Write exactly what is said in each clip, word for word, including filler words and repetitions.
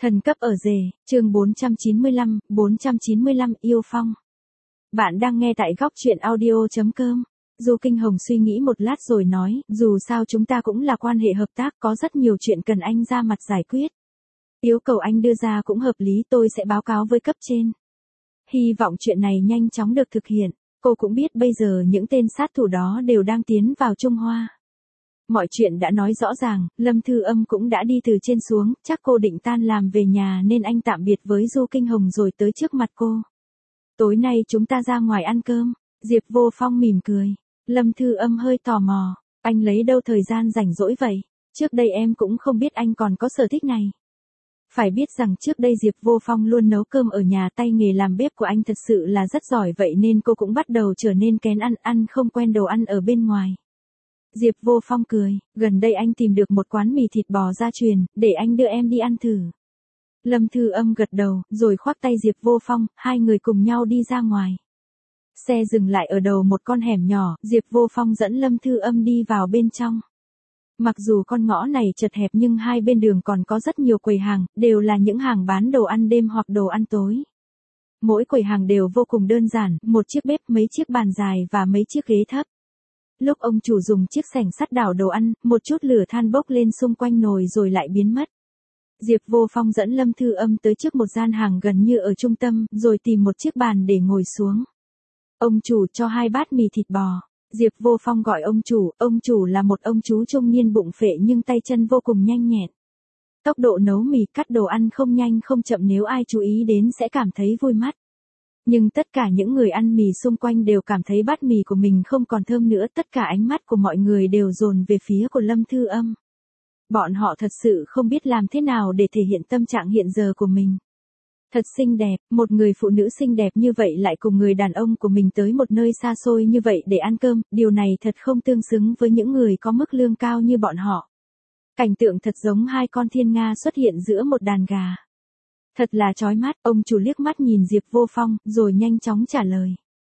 Thần cấp ở rể, chương bốn trăm chín mươi lăm, bốn trăm chín mươi lăm yêu phong. Bạn đang nghe tại góc truyện audio chấm com. Du Kinh Hồng suy nghĩ một lát rồi nói, dù sao chúng ta cũng là quan hệ hợp tác, có rất nhiều chuyện cần anh ra mặt giải quyết. Yêu cầu anh đưa ra cũng hợp lý, tôi sẽ báo cáo với cấp trên. Hy vọng chuyện này nhanh chóng được thực hiện. Cô cũng biết bây giờ những tên sát thủ đó đều đang tiến vào Trung Hoa. Mọi chuyện đã nói rõ ràng, Lâm Thư Âm cũng đã đi từ trên xuống, chắc cô định tan làm về nhà nên anh tạm biệt với Du Kinh Hồng rồi tới trước mặt cô. Tối nay chúng ta ra ngoài ăn cơm. Diệp Vô Phong mỉm cười. Lâm Thư Âm hơi tò mò, anh lấy đâu thời gian rảnh rỗi vậy? Trước đây em cũng không biết anh còn có sở thích này. Phải biết rằng trước đây Diệp Vô Phong luôn nấu cơm ở nhà, tay nghề làm bếp của anh thật sự là rất giỏi, vậy nên cô cũng bắt đầu trở nên kén ăn, ăn không quen đồ ăn ở bên ngoài. Diệp Vô Phong cười, gần đây anh tìm được một quán mì thịt bò gia truyền, để anh đưa em đi ăn thử. Lâm Thư Âm gật đầu, rồi khoác tay Diệp Vô Phong, hai người cùng nhau đi ra ngoài. Xe dừng lại ở đầu một con hẻm nhỏ, Diệp Vô Phong dẫn Lâm Thư Âm đi vào bên trong. Mặc dù con ngõ này chật hẹp nhưng hai bên đường còn có rất nhiều quầy hàng, đều là những hàng bán đồ ăn đêm hoặc đồ ăn tối. Mỗi quầy hàng đều vô cùng đơn giản, một chiếc bếp, mấy chiếc bàn dài và mấy chiếc ghế thấp. Lúc ông chủ dùng chiếc xẻng sắt đảo đồ ăn, một chút lửa than bốc lên xung quanh nồi rồi lại biến mất. Diệp Vô Phong dẫn Lâm Thư Âm tới trước một gian hàng gần như ở trung tâm, rồi tìm một chiếc bàn để ngồi xuống. Ông chủ cho hai bát mì thịt bò. Diệp Vô Phong gọi ông chủ, ông chủ là một ông chú trung niên bụng phệ nhưng tay chân vô cùng nhanh nhẹn. Tốc độ nấu mì, cắt đồ ăn không nhanh không chậm, nếu ai chú ý đến sẽ cảm thấy vui mắt. Nhưng tất cả những người ăn mì xung quanh đều cảm thấy bát mì của mình không còn thơm nữa, tất cả ánh mắt của mọi người đều dồn về phía của Lâm Thư Âm. Bọn họ thật sự không biết làm thế nào để thể hiện tâm trạng hiện giờ của mình. Thật xinh đẹp, một người phụ nữ xinh đẹp như vậy lại cùng người đàn ông của mình tới một nơi xa xôi như vậy để ăn cơm, điều này thật không tương xứng với những người có mức lương cao như bọn họ. Cảnh tượng thật giống hai con thiên nga xuất hiện giữa một đàn gà. Thật là chói mắt, ông chủ liếc mắt nhìn Diệp Vô Phong, rồi nhanh chóng trả lời.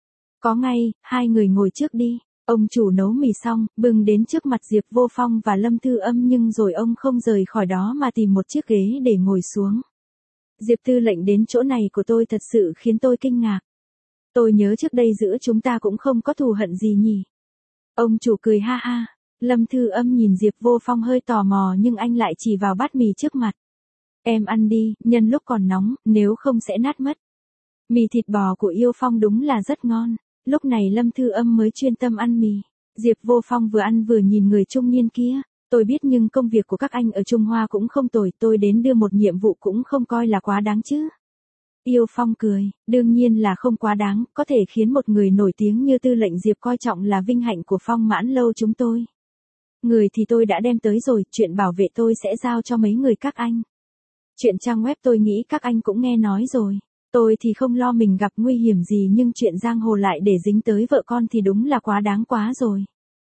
Có ngay, hai người ngồi trước đi. Ông chủ nấu mì xong, bưng đến trước mặt Diệp Vô Phong và Lâm Thư Âm, nhưng rồi ông không rời khỏi đó mà tìm một chiếc ghế để ngồi xuống. Diệp tư lệnh đến chỗ này của tôi thật sự khiến tôi kinh ngạc. Tôi nhớ trước đây giữa chúng ta cũng không có thù hận gì nhỉ. Ông chủ cười ha ha. Lâm Thư Âm nhìn Diệp Vô Phong hơi tò mò nhưng anh lại chỉ vào bát mì trước mặt. Em ăn đi, nhân lúc còn nóng, nếu không sẽ nát mất. Mì thịt bò của Yêu Phong đúng là rất ngon. Lúc này Lâm Thư Âm mới chuyên tâm ăn mì. Diệp Vô Phong vừa ăn vừa nhìn người trung niên kia. Tôi biết nhưng công việc của các anh ở Trung Hoa cũng không tồi, tôi đến đưa một nhiệm vụ cũng không coi là quá đáng chứ. Yêu Phong cười, đương nhiên là không quá đáng, có thể khiến một người nổi tiếng như tư lệnh Diệp coi trọng là vinh hạnh của Phong Mãn Lâu chúng tôi. Người thì tôi đã đem tới rồi, chuyện bảo vệ tôi sẽ giao cho mấy người các anh. Chuyện trang web tôi nghĩ các anh cũng nghe nói rồi. Tôi thì không lo mình gặp nguy hiểm gì, nhưng chuyện giang hồ lại để dính tới vợ con thì đúng là quá đáng quá rồi.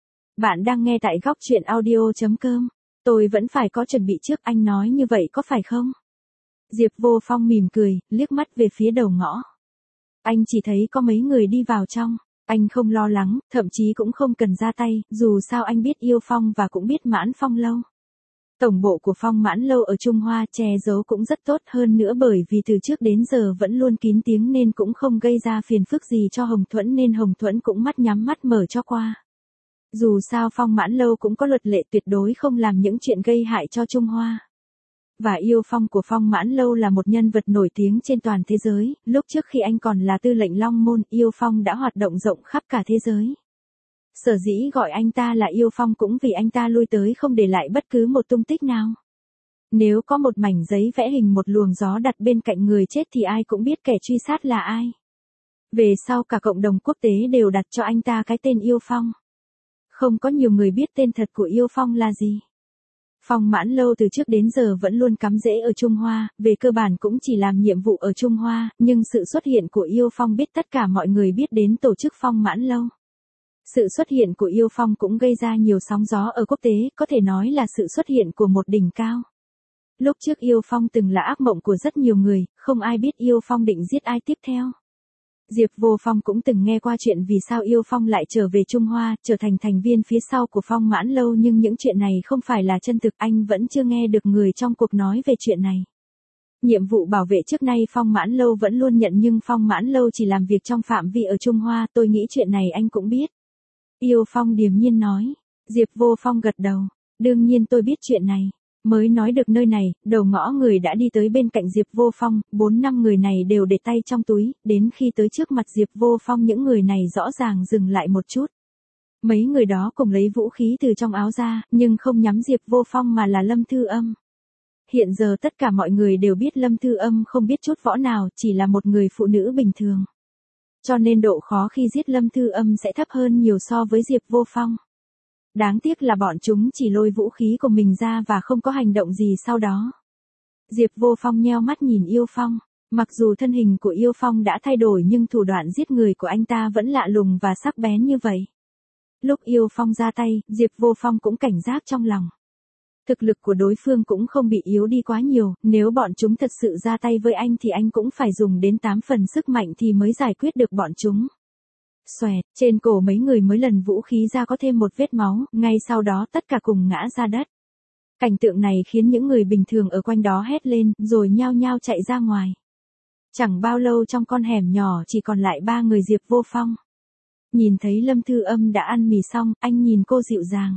Bạn đang nghe tại góc truyện audio chấm com. Tôi vẫn phải có chuẩn bị trước, anh nói như vậy có phải không? Diệp Vô Phong mỉm cười, liếc mắt về phía đầu ngõ. Anh chỉ thấy có mấy người đi vào trong. Anh không lo lắng, thậm chí cũng không cần ra tay, dù sao anh biết Yêu Phong và cũng biết Mãn Phong Lâu. Tổng bộ của Phong Mãn Lâu ở Trung Hoa che giấu cũng rất tốt, hơn nữa bởi vì từ trước đến giờ vẫn luôn kín tiếng nên cũng không gây ra phiền phức gì cho Hồng Thuẫn, nên Hồng Thuẫn cũng mắt nhắm mắt mở cho qua. Dù sao Phong Mãn Lâu cũng có luật lệ tuyệt đối không làm những chuyện gây hại cho Trung Hoa. Và Yêu Phong của Phong Mãn Lâu là một nhân vật nổi tiếng trên toàn thế giới, lúc trước khi anh còn là tư lệnh Long Môn, Yêu Phong đã hoạt động rộng khắp cả thế giới. Sở dĩ gọi anh ta là Yêu Phong cũng vì anh ta lui tới không để lại bất cứ một tung tích nào. Nếu có một mảnh giấy vẽ hình một luồng gió đặt bên cạnh người chết thì ai cũng biết kẻ truy sát là ai. Về sau cả cộng đồng quốc tế đều đặt cho anh ta cái tên Yêu Phong. Không có nhiều người biết tên thật của Yêu Phong là gì. Phong Mãn Lâu từ trước đến giờ vẫn luôn cắm rễ ở Trung Hoa, về cơ bản cũng chỉ làm nhiệm vụ ở Trung Hoa, nhưng sự xuất hiện của Yêu Phong biết tất cả mọi người biết đến tổ chức Phong Mãn Lâu. Sự xuất hiện của Yêu Phong cũng gây ra nhiều sóng gió ở quốc tế, có thể nói là sự xuất hiện của một đỉnh cao. Lúc trước Yêu Phong từng là ác mộng của rất nhiều người, không ai biết Yêu Phong định giết ai tiếp theo. Diệp Vô Phong cũng từng nghe qua chuyện vì sao Yêu Phong lại trở về Trung Hoa, trở thành thành viên phía sau của Phong Mãn Lâu, nhưng những chuyện này không phải là chân thực, anh vẫn chưa nghe được người trong cuộc nói về chuyện này. Nhiệm vụ bảo vệ trước nay Phong Mãn Lâu vẫn luôn nhận nhưng Phong Mãn Lâu chỉ làm việc trong phạm vi ở Trung Hoa, tôi nghĩ chuyện này anh cũng biết. Yêu Phong điềm nhiên nói. Diệp Vô Phong gật đầu. Đương nhiên tôi biết chuyện này. Mới nói được nơi này, đầu ngõ người đã đi tới bên cạnh Diệp Vô Phong, bốn năm người này đều để tay trong túi, đến khi tới trước mặt Diệp Vô Phong những người này rõ ràng dừng lại một chút. Mấy người đó cùng lấy vũ khí từ trong áo ra, nhưng không nhắm Diệp Vô Phong mà là Lâm Thư Âm. Hiện giờ tất cả mọi người đều biết Lâm Thư Âm không biết chút võ nào, chỉ là một người phụ nữ bình thường. Cho nên độ khó khi giết Lâm Thư Âm sẽ thấp hơn nhiều so với Diệp Vô Phong. Đáng tiếc là bọn chúng chỉ lôi vũ khí của mình ra và không có hành động gì sau đó. Diệp Vô Phong nheo mắt nhìn Yêu Phong. Mặc dù thân hình của Yêu Phong đã thay đổi nhưng thủ đoạn giết người của anh ta vẫn lạ lùng và sắc bén như vậy. Lúc Yêu Phong ra tay, Diệp Vô Phong cũng cảnh giác trong lòng. Thực lực của đối phương cũng không bị yếu đi quá nhiều, nếu bọn chúng thật sự ra tay với anh thì anh cũng phải dùng đến tám phần sức mạnh thì mới giải quyết được bọn chúng. Xoẹt, trên cổ mấy người mới lần vũ khí ra có thêm một vết máu, ngay sau đó tất cả cùng ngã ra đất. Cảnh tượng này khiến những người bình thường ở quanh đó hét lên, rồi nhao nhao chạy ra ngoài. Chẳng bao lâu trong con hẻm nhỏ chỉ còn lại ba người Diệp Vô Phong. Nhìn thấy Lâm Thư Âm đã ăn mì xong, anh nhìn cô dịu dàng.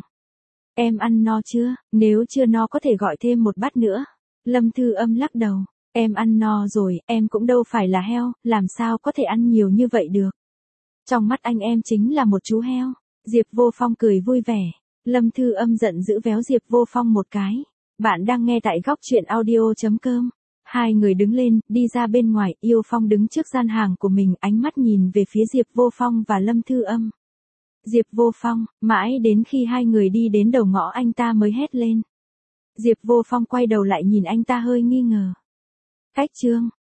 Em ăn no chưa? Nếu chưa no có thể gọi thêm một bát nữa. Lâm Thư Âm lắc đầu. Em ăn no rồi, em cũng đâu phải là heo, làm sao có thể ăn nhiều như vậy được. Trong mắt anh em chính là một chú heo. Diệp Vô Phong cười vui vẻ. Lâm Thư Âm giận dữ véo Diệp Vô Phong một cái. Bạn đang nghe tại góc truyện audio chấm com. Hai người đứng lên, đi ra bên ngoài, Yêu Phong đứng trước gian hàng của mình, ánh mắt nhìn về phía Diệp Vô Phong và Lâm Thư Âm. Diệp Vô Phong, mãi đến khi hai người đi đến đầu ngõ anh ta mới hét lên. Diệp Vô Phong quay đầu lại nhìn anh ta hơi nghi ngờ. Cách Trương,